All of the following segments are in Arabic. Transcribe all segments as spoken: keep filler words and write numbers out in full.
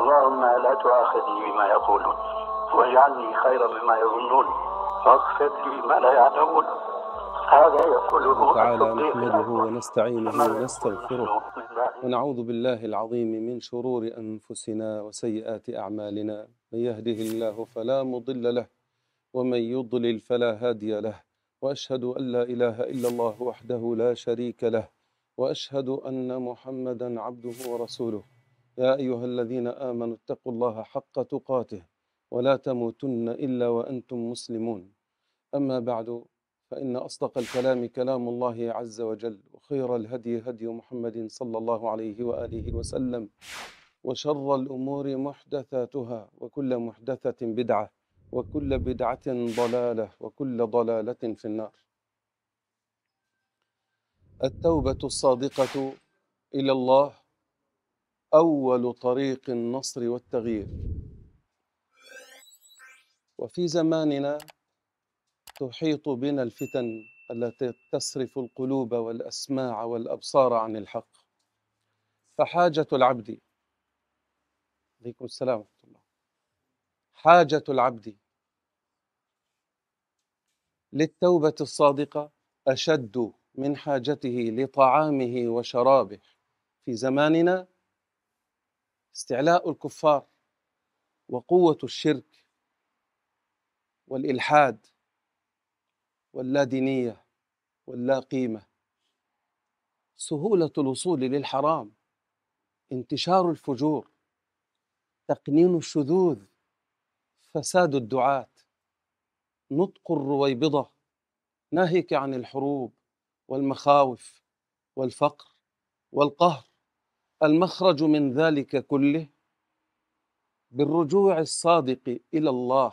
اللهم لا تؤاخذني بما يقولون واجعلني خيرا مما يظنون واغفر لي ما لا يعلمون. هذا يقوله تعالى نحمده ونستعينه ونستغفره ونعوذ بالله العظيم من شرور أنفسنا وسيئات أعمالنا. من يهده الله فلا مضل له ومن يضلل فلا هادي له، وأشهد أن لا إله إلا الله وحده لا شريك له، وأشهد أن محمدا عبده ورسوله. يا أيها الذين آمنوا اتقوا الله حق تقاته ولا تموتن إلا وأنتم مسلمون. أما بعد، فإن أصدق الكلام كلام الله عز وجل، وخير الهدي هدي محمد صلى الله عليه وآله وسلم، وشر الأمور محدثاتها، وكل محدثة بدعة، وكل بدعة ضلالة، وكل ضلالة في النار. التوبة الصادقة إلى الله أول طريق النصر والتغيير. وفي زماننا تحيط بنا الفتن التي تصرف القلوب والأسماع والأبصار عن الحق، فحاجة العبد عليكم السلام ورحمة الله حاجة العبد للتوبة الصادقة أشد من حاجته لطعامه وشرابه. في زماننا استعلاء الكفار وقوة الشرك والإلحاد واللادينية واللا قيمة، سهولة الوصول للحرام، انتشار الفجور، تقنين الشذوذ، فساد الدعاة، نطق الرويبضة، ناهيك عن الحروب والمخاوف والفقر والقهر. المخرج من ذلك كله بالرجوع الصادق إلى الله.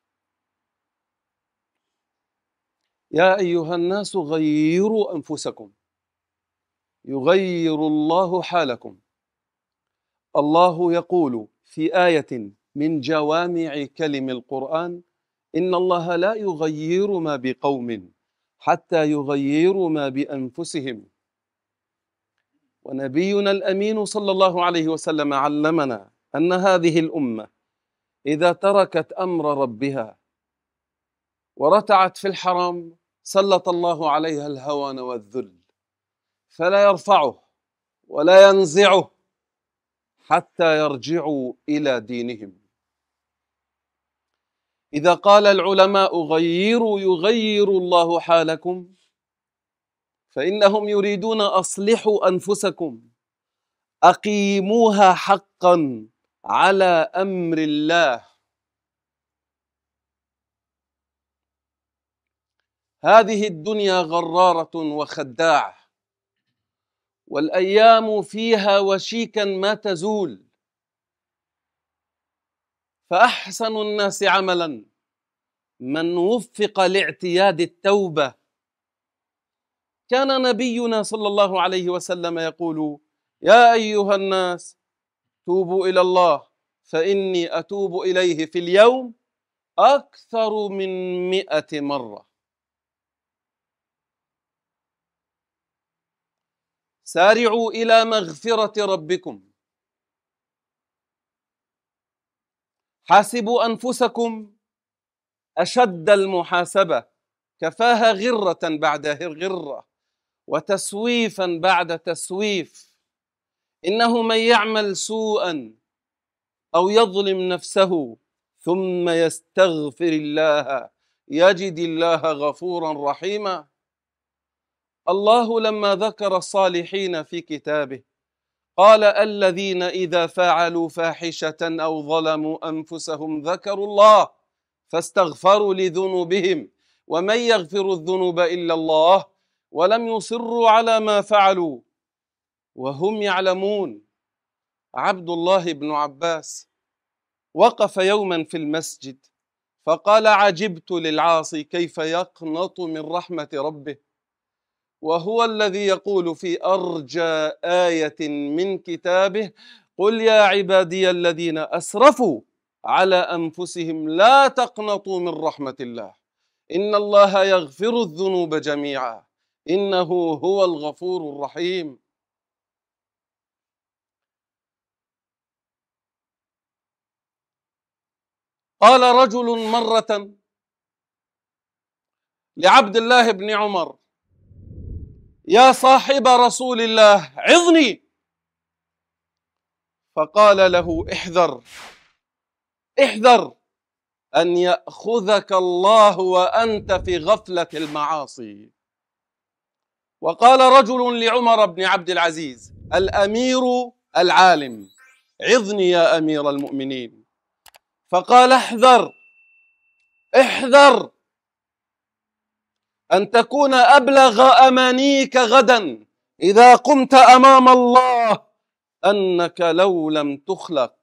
يا أيها الناس غيروا أنفسكم يغير الله حالكم. الله يقول في آية من جوامع كلم القرآن: إن الله لا يغير ما بقوم حتى يغيروا ما بأنفسهم. ونبينا الأمين صلى الله عليه وسلم علمنا أن هذه الأمة إذا تركت أمر ربها ورتعت في الحرام سلط الله عليها الهوان والذل، فلا يرفعه ولا ينزعه حتى يرجعوا إلى دينهم. إذا قال العلماء غيروا يغير الله حالكم، فإنهم يريدون أصلحوا أنفسكم، أقيموها حقا على أمر الله. هذه الدنيا غرارة وخداعة، والأيام فيها وشيكا ما تزول، فأحسن الناس عملا من وفق لاعتياد التوبة. كان نبينا صلى الله عليه وسلم يقول: يا أيها الناس توبوا إلى الله فإني أتوب إليه في اليوم أكثر من مئة مرة. سارعوا إلى مغفرة ربكم، حاسبوا أنفسكم أشد المحاسبة، كفاها غرة بعد غرة وتسويفا بعد تسويف. إنه من يعمل سوءا أو يظلم نفسه ثم يستغفر الله يجد الله غفورا رحيما. الله لما ذكر الصالحين في كتابه قال: الذين إذا فعلوا فاحشة أو ظلموا أنفسهم ذكروا الله فاستغفروا لذنوبهم ومن يغفر الذنوب إلا الله ولم يصروا على ما فعلوا وهم يعلمون. عبد الله بن عباس وقف يوما في المسجد فقال: عجبت للعاصي كيف يقنط من رحمة ربه، وهو الذي يقول في أرجى آية من كتابه: قل يا عبادي الذين أسرفوا على أنفسهم لا تقنطوا من رحمة الله إن الله يغفر الذنوب جميعا إنه هو الغفور الرحيم. قال رجل مرة لعبد الله بن عمر: يا صاحب رسول الله عظني. فقال له: احذر احذر أن يأخذك الله وأنت في غفلة المعاصي. وقال رجل لعمر بن عبد العزيز: الأمير العالم، عظني يا أمير المؤمنين. فقال: احذر احذر أن تكون أبلغ أمانيك غدا إذا قمت أمام الله أنك لو لم تخلق.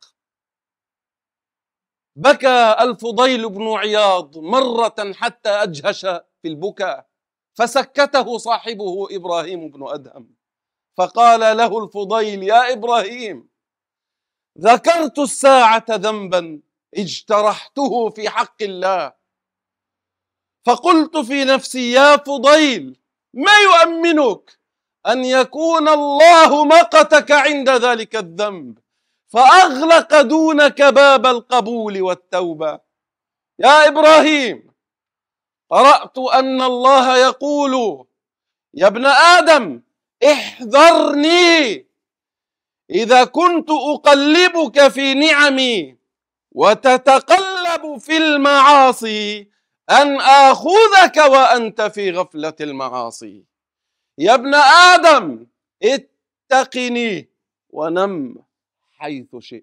بكى الفضيل بن عياض مرة حتى أجهش في البكاء، فسكته صاحبه إبراهيم بن أدهم، فقال له الفضيل: يا إبراهيم، ذكرت الساعة ذنبا اجترحته في حق الله، فقلت في نفسي: يا فضيل، ما يؤمنك أن يكون الله مقتك عند ذلك الذنب فأغلق دونك باب القبول والتوبة؟ يا إبراهيم، قرأت أن الله يقول: يا ابن آدم، احذرني إذا كنت أقلبك في نعمي وتتقلب في المعاصي أن آخذك وأنت في غفلة المعاصي. يا ابن آدم، اتقني ونم حيث شئت.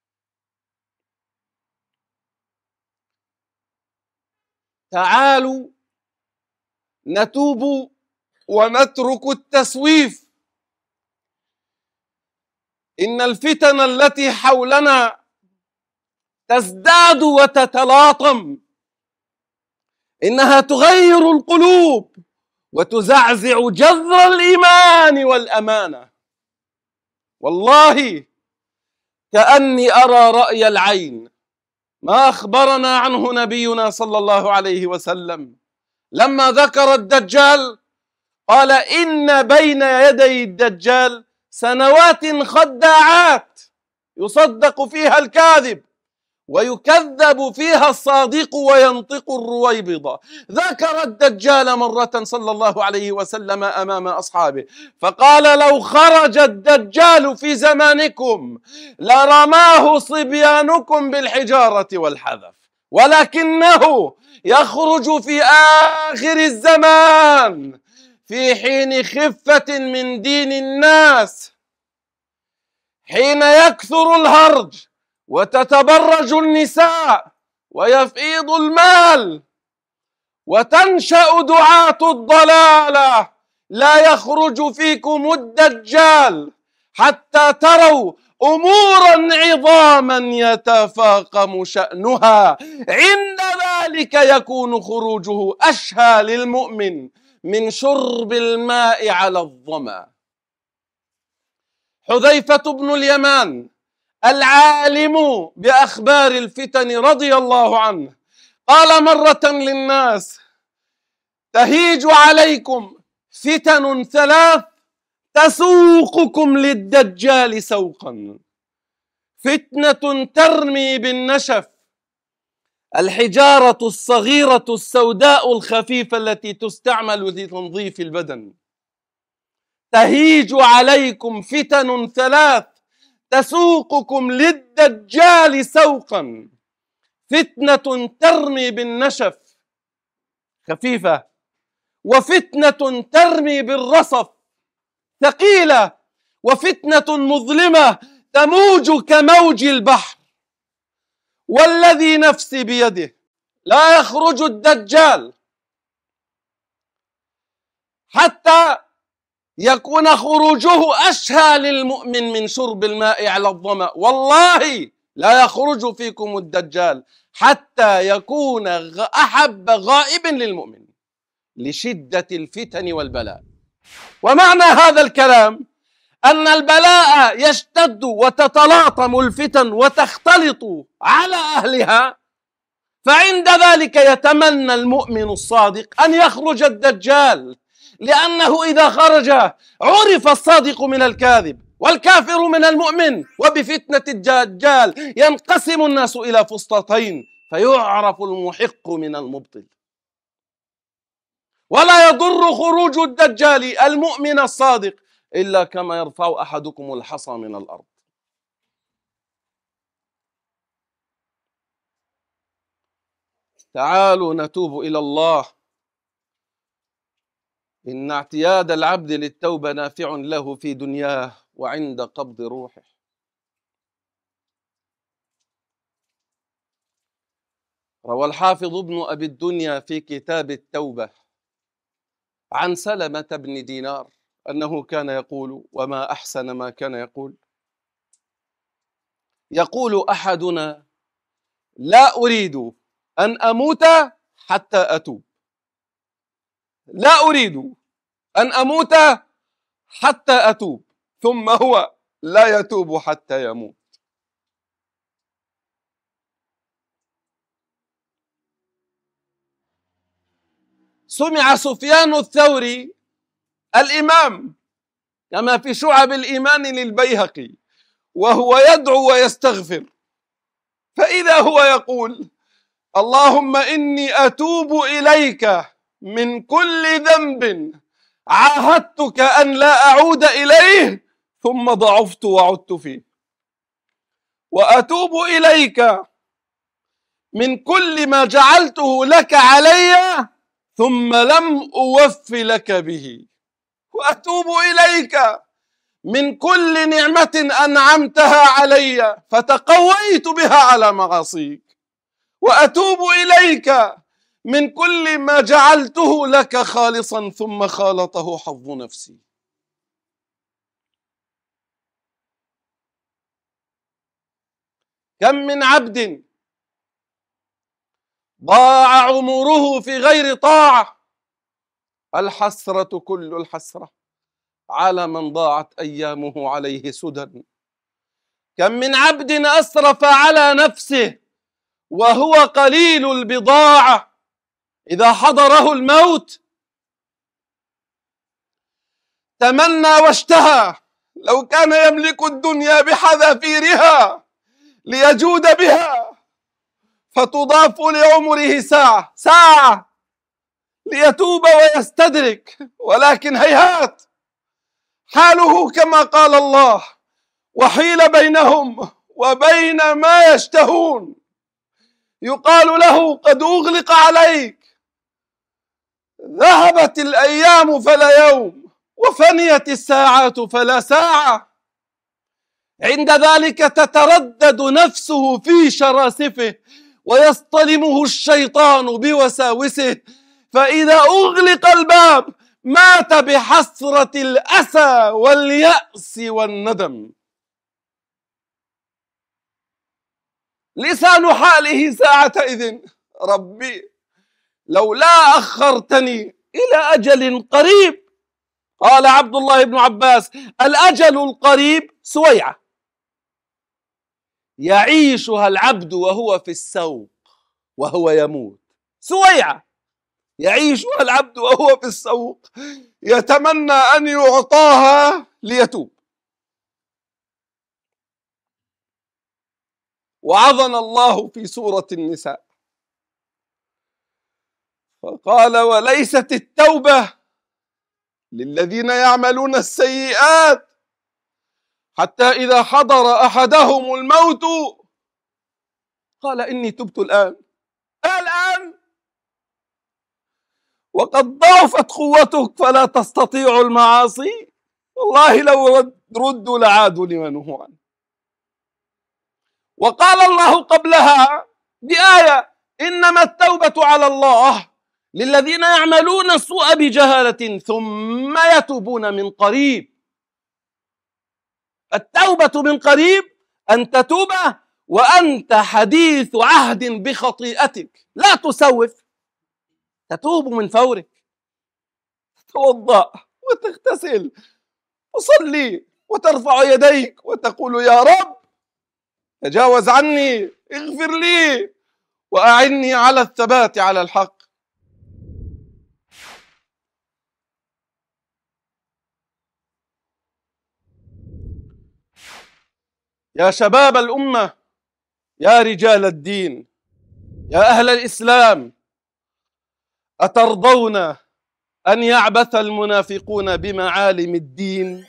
تعالوا نتوب ونترك التسويف. إن الفتن التي حولنا تزداد وتتلاطم، إنها تغير القلوب وتزعزع جذر الإيمان والأمانة. والله كأني أرى رأي العين ما أخبرنا عنه نبينا صلى الله عليه وسلم لما ذكر الدجال. قال: إن بين يدي الدجال سنوات خداعات يصدق فيها الكاذب ويكذب فيها الصادق وينطق الرويبضة. ذكر الدجال مرة صلى الله عليه وسلم أمام أصحابه فقال: لو خرج الدجال في زمانكم لرماه صبيانكم بالحجارة والحذف، ولكنه يخرج في آخر الزمان في حين خفة من دين الناس، حين يكثر الهرج وتتبرج النساء ويفيض المال وتنشأ دعاة الضلالة. لا يخرج فيكم الدجال حتى تروا أمورا عظاما يتفاقم شأنها، عند ذلك يكون خروجه أشهى للمؤمن من شرب الماء على الظمأ. حذيفة بن اليمان العالم بأخبار الفتن رضي الله عنه قال مرة للناس: تهيج عليكم فتن ثلاث تسوقكم للدجال سوقا: فتنة ترمي بالنشف، الحجارة الصغيرة السوداء الخفيفة التي تستعمل لتنظيف البدن. تهيج عليكم فتن ثلاث تسوقكم للدجال سوقا: فتنة ترمي بالنشف خفيفة، وفتنة ترمي بالرصف ثقيلة، وفتنة مظلمة تموج كموج البحر. والذي نفسي بيده لا يخرج الدجال حتى يكون خروجه أشهى للمؤمن من شرب الماء على الظمأ. والله لا يخرج فيكم الدجال حتى يكون أحب غائب للمؤمن لشدة الفتن والبلاء. ومعنى هذا الكلام أن البلاء يشتد وتتلاطم الفتن وتختلط على أهلها، فعند ذلك يتمنى المؤمن الصادق أن يخرج الدجال، لأنه إذا خرج عرف الصادق من الكاذب والكافر من المؤمن، وبفتنة الدجال ينقسم الناس إلى فسطتين: فيعرف المحق من المبطل. ولا يضر خروج الدجال المؤمن الصادق إلا كما يرفع أحدكم الحصى من الأرض. تعالوا نتوب إلى الله، إن اعتياد العبد للتوبة نافع له في دنياه وعند قبض روحه. روى الحافظ ابن أبي الدنيا في كتاب التوبة عن سلمة بن دينار أنه كان يقول، وما أحسن ما كان يقول: يقول أحدنا: لا أريد أن أموت حتى أتوب، لا أريد أن أموت حتى أتوب، ثم هو لا يتوب حتى يموت. سمع سفيان الثوري الإمام كما في شعب الإيمان للبيهقي وهو يدعو ويستغفر، فإذا هو يقول: اللهم إني أتوب إليك من كل ذنب عاهدتك أن لا أعود إليه ثم ضعفت وعدت فيه، وأتوب إليك من كل ما جعلته لك علي ثم لم أوف لك به، وأتوب إليك من كل نعمة أنعمتها علي فتقويت بها على معاصيك، وأتوب إليك من كل ما جعلته لك خالصا ثم خالطه حظ نفسي. كم من عبد ضاع عمره في غير طاعة، الحسرة كل الحسرة على من ضاعت أيامه عليه سدى. كم من عبد أسرف على نفسه وهو قليل البضاعة، إذا حضره الموت تمنى واشتهى لو كان يملك الدنيا بحذافيرها ليجود بها، فتضاف لعمره ساعة ساعة ليتوب ويستدرك، ولكن هيهات، حاله كما قال الله: وحيل بينهم وبين ما يشتهون، يقال له: قد أغلق عليك، ذهبت الأيام فلا يوم، وفنيت الساعات فلا ساعة. عند ذلك تتردد نفسه في شراسفه ويصطلمه الشيطان بوساوسه، فإذا أغلق الباب مات بحسرة الأسى واليأس والندم. لسان حاله ساعتئذ: ربي لولا أخرتني إلى أجل قريب. قال عبد الله بن عباس: الأجل القريب سويعة يعيشها العبد وهو في السوق وهو يموت، سويعة يعيشها العبد وهو في السوق يتمنى أن يعطاها ليتوب. وعظنا الله في سورة النساء فقال: وليست التوبة للذين يعملون السيئات حتى إذا حضر أحدهم الموت قال إني تبت الآن الآن وقد ضعفت قوتك فلا تستطيع المعاصي، والله لو ردوا لعادوا لما نهوا عنه. وقال الله قبلها بآية: إنما التوبة على الله للذين يعملون السوء بجهالة ثم يتوبون من قريب. التوبة من قريب أن تتوب وأنت حديث عهد بخطيئتك، لا تسوف، تتوب من فورك، تتوضأ وتغتسل وتصلي وترفع يديك وتقول: يا رب تجاوز عني، اغفر لي وأعني على الثبات على الحق. يا شباب الأمة، يا رجال الدين، يا أهل الإسلام، أترضون أن يعبث المنافقون بمعالم الدين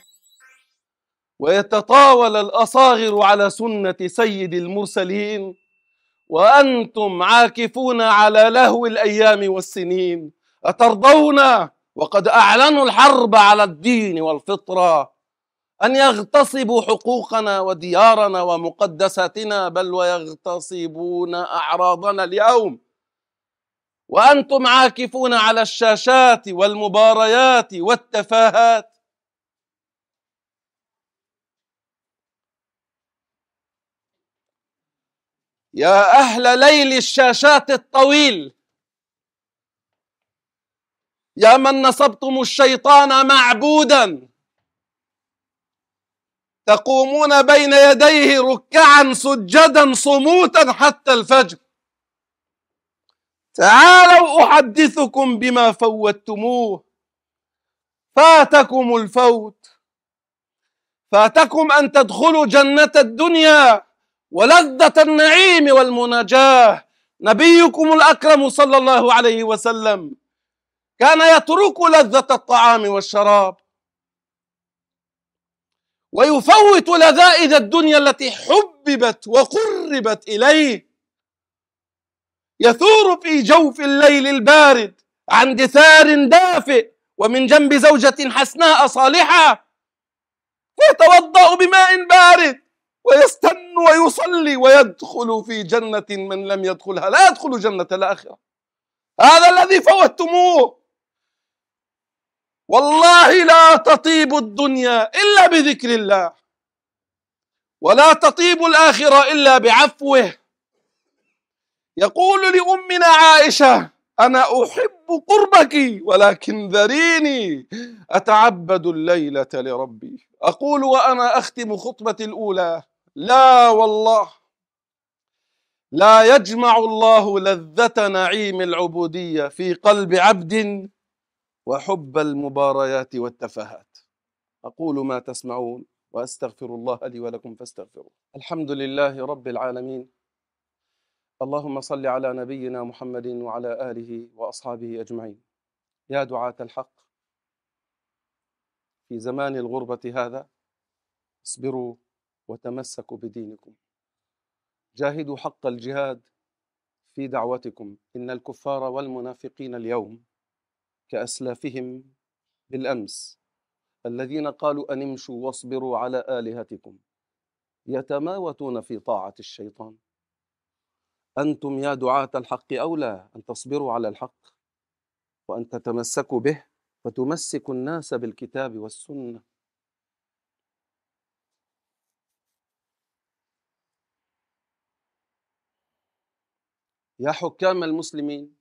ويتطاول الأصاغر على سنة سيد المرسلين وأنتم عاكفون على لهو الأيام والسنين؟ أترضون وقد أعلنوا الحرب على الدين والفطرة أن يغتصبوا حقوقنا وديارنا ومقدساتنا، بل ويغتصبون أعراضنا اليوم، وأنتم عاكفون على الشاشات والمباريات والتفاهات؟ يا أهل ليل الشاشات الطويل، يا من نصبتم الشيطان معبودا، تقومون بين يديه ركعا سجدا صموتا حتى الفجر، تعالوا أحدثكم بما فوتموه. فاتكم الفوت، فاتكم أن تدخلوا جنة الدنيا ولذة النعيم والمناجاة. نبيكم الأكرم صلى الله عليه وسلم كان يترك لذة الطعام والشراب ويفوت لذائذ الدنيا التي حببت وقربت إليه، يثور في جوف الليل البارد عن دثار دافئ ومن جنب زوجة حسناء صالحة، يتوضأ بماء بارد ويستن ويصلي ويدخل في جنة من لم يدخلها لا يدخل جنة الآخرة. هذا الذي فوتموه. والله لا تطيب الدنيا إلا بذكر الله، ولا تطيب الآخرة إلا بعفوه. يقول لأمنا عائشة: أنا أحب قربك ولكن ذريني أتعبد الليلة لربي. أقول وأنا أختم خطبتي الأولى: لا والله، لا يجمع الله لذة نعيم العبودية في قلب عبد وحب المباريات والتفاهات. أقول ما تسمعون وأستغفر الله لي ولكم فاستغفروه. الحمد لله رب العالمين، اللهم صل على نبينا محمد وعلى آله وأصحابه أجمعين. يا دعاة الحق، في زمان الغربة هذا اصبروا وتمسكوا بدينكم، جاهدوا حق الجهاد في دعوتكم. إن الكفار والمنافقين اليوم كأسلافهم بالأمس الذين قالوا أن امشوا واصبروا على آلهتكم يتماوتون في طاعة الشيطان. أنتم يا دعاة الحق أولى أن تصبروا على الحق وأن تتمسكوا به فتمسكوا الناس بالكتاب والسنة. يا حكام المسلمين،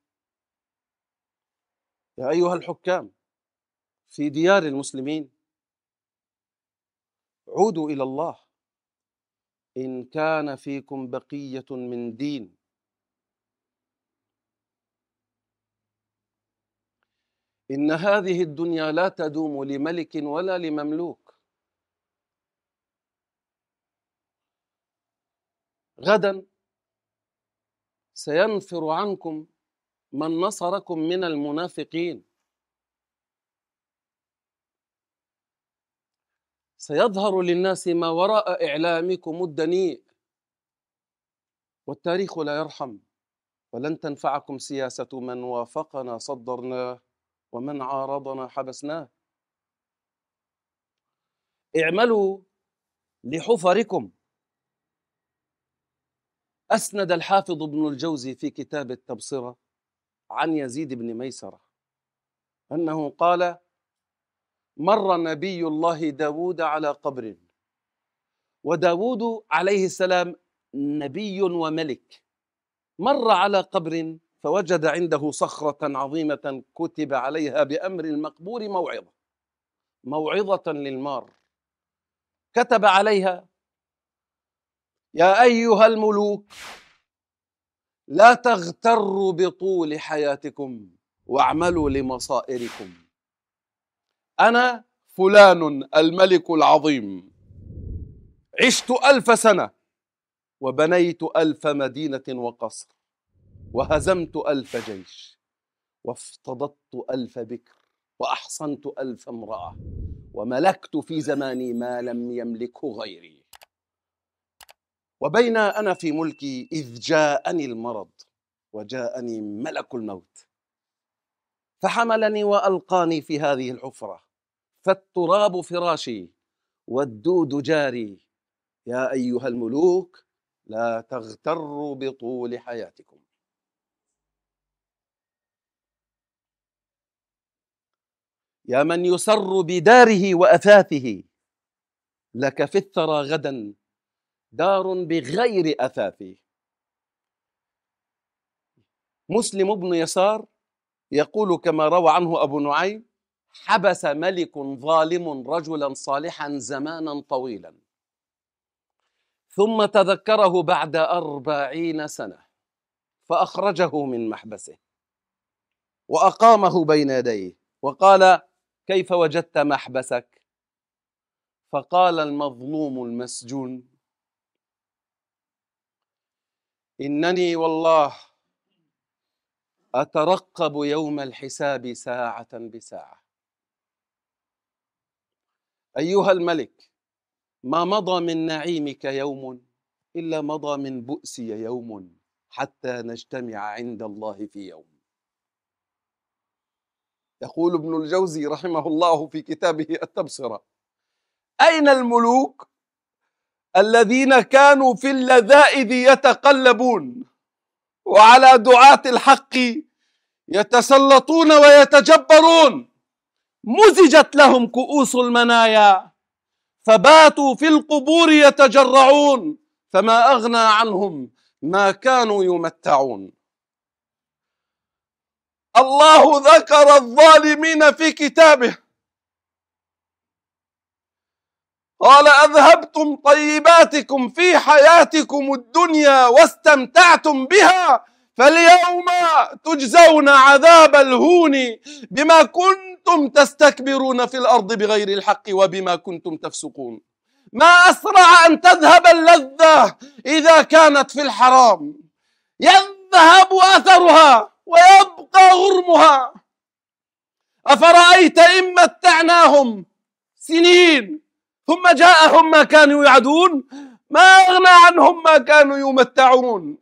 يا أيها الحكام في ديار المسلمين، عودوا إلى الله إن كان فيكم بقية من دين. إن هذه الدنيا لا تدوم لملك ولا لمملوك. غدا سينفر عنكم من نصركم من المنافقين، سيظهر للناس ما وراء إعلامكم الدنيء، والتاريخ لا يرحم، ولن تنفعكم سياسة من وافقنا صدرناه ومن عارضنا حبسناه. اعملوا لحفركم. أسند الحافظ ابن الجوزي في كتاب التبصرة عن يزيد بن ميسرة أنه قال: مر نبي الله داود على قبر، وداود عليه السلام نبي وملك، مر على قبر فوجد عنده صخرة عظيمة كتب عليها بأمر المقبور موعظة موعظة للمار. كتب عليها: يا أيها الملوك، لا تغتروا بطول حياتكم واعملوا لمصائركم. أنا فلان الملك العظيم، عشت ألف سنة وبنيت ألف مدينة وقصر، وهزمت ألف جيش، وافتضضت ألف بكر، وأحصنت ألف امرأة، وملكت في زماني ما لم يملكه غيري. وبين أنا في ملكي إذ جاءني المرض، وجاءني ملك الموت، فحملني وألقاني في هذه الحفرة، فالتراب فراشي والدود جاري. يا أيها الملوك لا تغتروا بطول حياتكم. يا من يسر بداره وأثاثه، لك في الثرى غدا دار بغير أثاث. مسلم بن يسار يقول كما روى عنه أبو نعيم: حبس ملك ظالم رجلا صالحا زمانا طويلا، ثم تذكره بعد أربعين سنة فأخرجه من محبسه وأقامه بين يديه وقال: كيف وجدت محبسك؟ فقال المظلوم المسجون: إنني والله أترقب يوم الحساب ساعة بساعة. أيها الملك، ما مضى من نعيمك يوم إلا مضى من بؤسي يوم، حتى نجتمع عند الله في يوم. يقول ابن الجوزي رحمه الله في كتابه التبصرة: أين الملوك الذين كانوا في اللذائذ يتقلبون، وعلى دعاة الحق يتسلطون ويتجبرون؟ مزجت لهم كؤوس المنايا، فباتوا في القبور يتجرعون، فما أغنى عنهم ما كانوا يمتعون. الله ذكر الظالمين في كتابه، قال: أذهبتم طيباتكم في حياتكم الدنيا واستمتعتم بها، فاليوم تجزون عذاب الهون بما كنتم تستكبرون في الأرض بغير الحق وبما كنتم تفسقون. ما أسرع أن تذهب اللذة إذا كانت في الحرام، يذهب أثرها ويبقى غرمها. أفرأيت إن متعناهم سنين ثم جاءهم ما كانوا يعدون، ما أغنى عنهم ما كانوا يمتعون.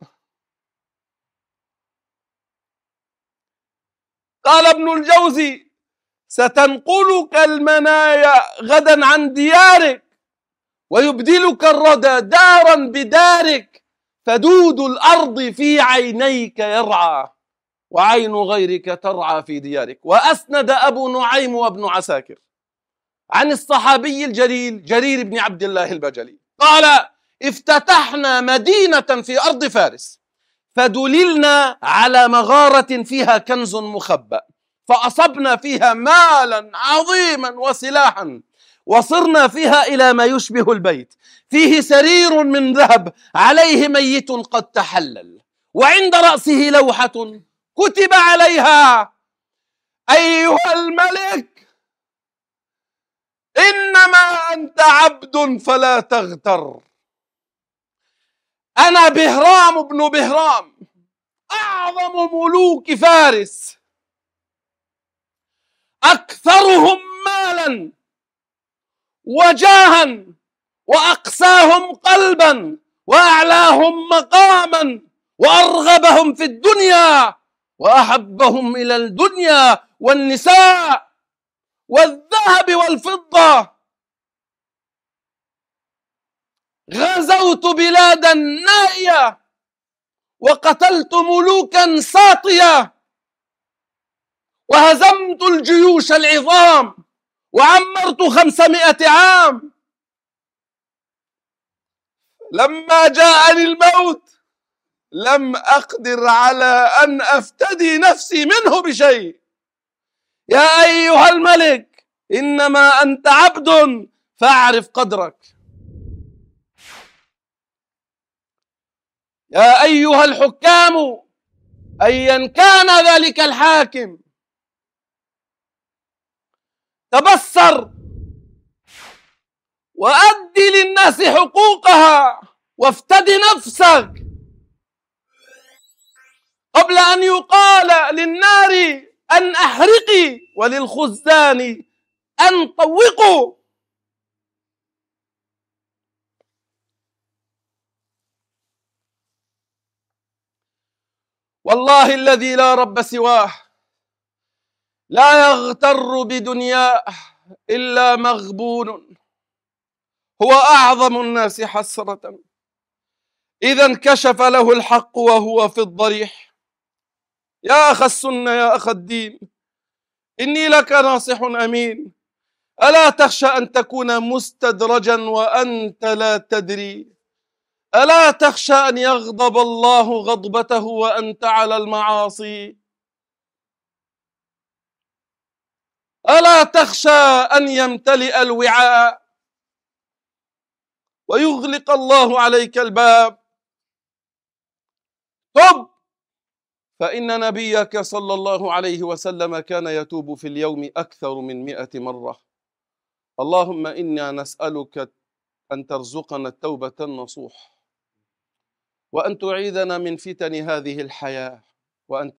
قال ابن الجوزي: ستنقلك المنايا غدا عن ديارك، ويبدلك الردى دارا بدارك، فدود الأرض في عينيك يرعى، وعين غيرك ترعى في ديارك. وأسند أبو نعيم وابن عساكر عن الصحابي الجليل جرير بن عبد الله البجلي قال: افتتحنا مدينة في أرض فارس، فدللنا على مغارة فيها كنز مخبأ، فأصبنا فيها مالا عظيما وسلاحا، وصرنا فيها إلى ما يشبه البيت، فيه سرير من ذهب عليه ميت قد تحلل، وعند رأسه لوحة كتب عليها: أيها الملك، إنما أنت عبد فلا تغتر. أنا بهرام بن بهرام، أعظم ملوك فارس، أكثرهم مالا وجاها، وأقساهم قلبا، وأعلاهم مقاما، وأرغبهم في الدنيا، وأحبهم إلى الدنيا والنساء والذهب والفضة. غزوت بلادا نائية، وقتلت ملوكا ساطية، وهزمت الجيوش العظام، وعمرت خمسمائة عام. لما جاءني الموت لم أقدر على أن أفتدي نفسي منه بشيء. يا أيها الملك، إنما أنت عبد فاعرف قدرك. يا أيها الحكام، أيا كان ذلك الحاكم، تبصر وأدي للناس حقوقها، وافتد نفسك قبل أن يقال للنار أن أحرقي وللخزان أن طوقوا. والله الذي لا رب سواه لا يغتر بدنياه إلا مغبون، هو أعظم الناس حسرة إذا انكشف له الحق وهو في الضريح. يا أخ السنة يا أخ الدين، إني لك ناصح أمين، ألا تخشى أن تكون مستدرجا وأنت لا تدري؟ ألا تخشى أن يغضب الله غضبته وأنت على المعاصي؟ ألا تخشى أن يمتلئ الوعاء ويغلق الله عليك الباب؟ تب، فإن نبيك صلى الله عليه وسلم كان يتوب في اليوم أكثر من مئة مرة. اللهم إنا نسألك أن ترزقنا التوبة النصوح، وأن تعيذنا من فتن هذه الحياة، وأن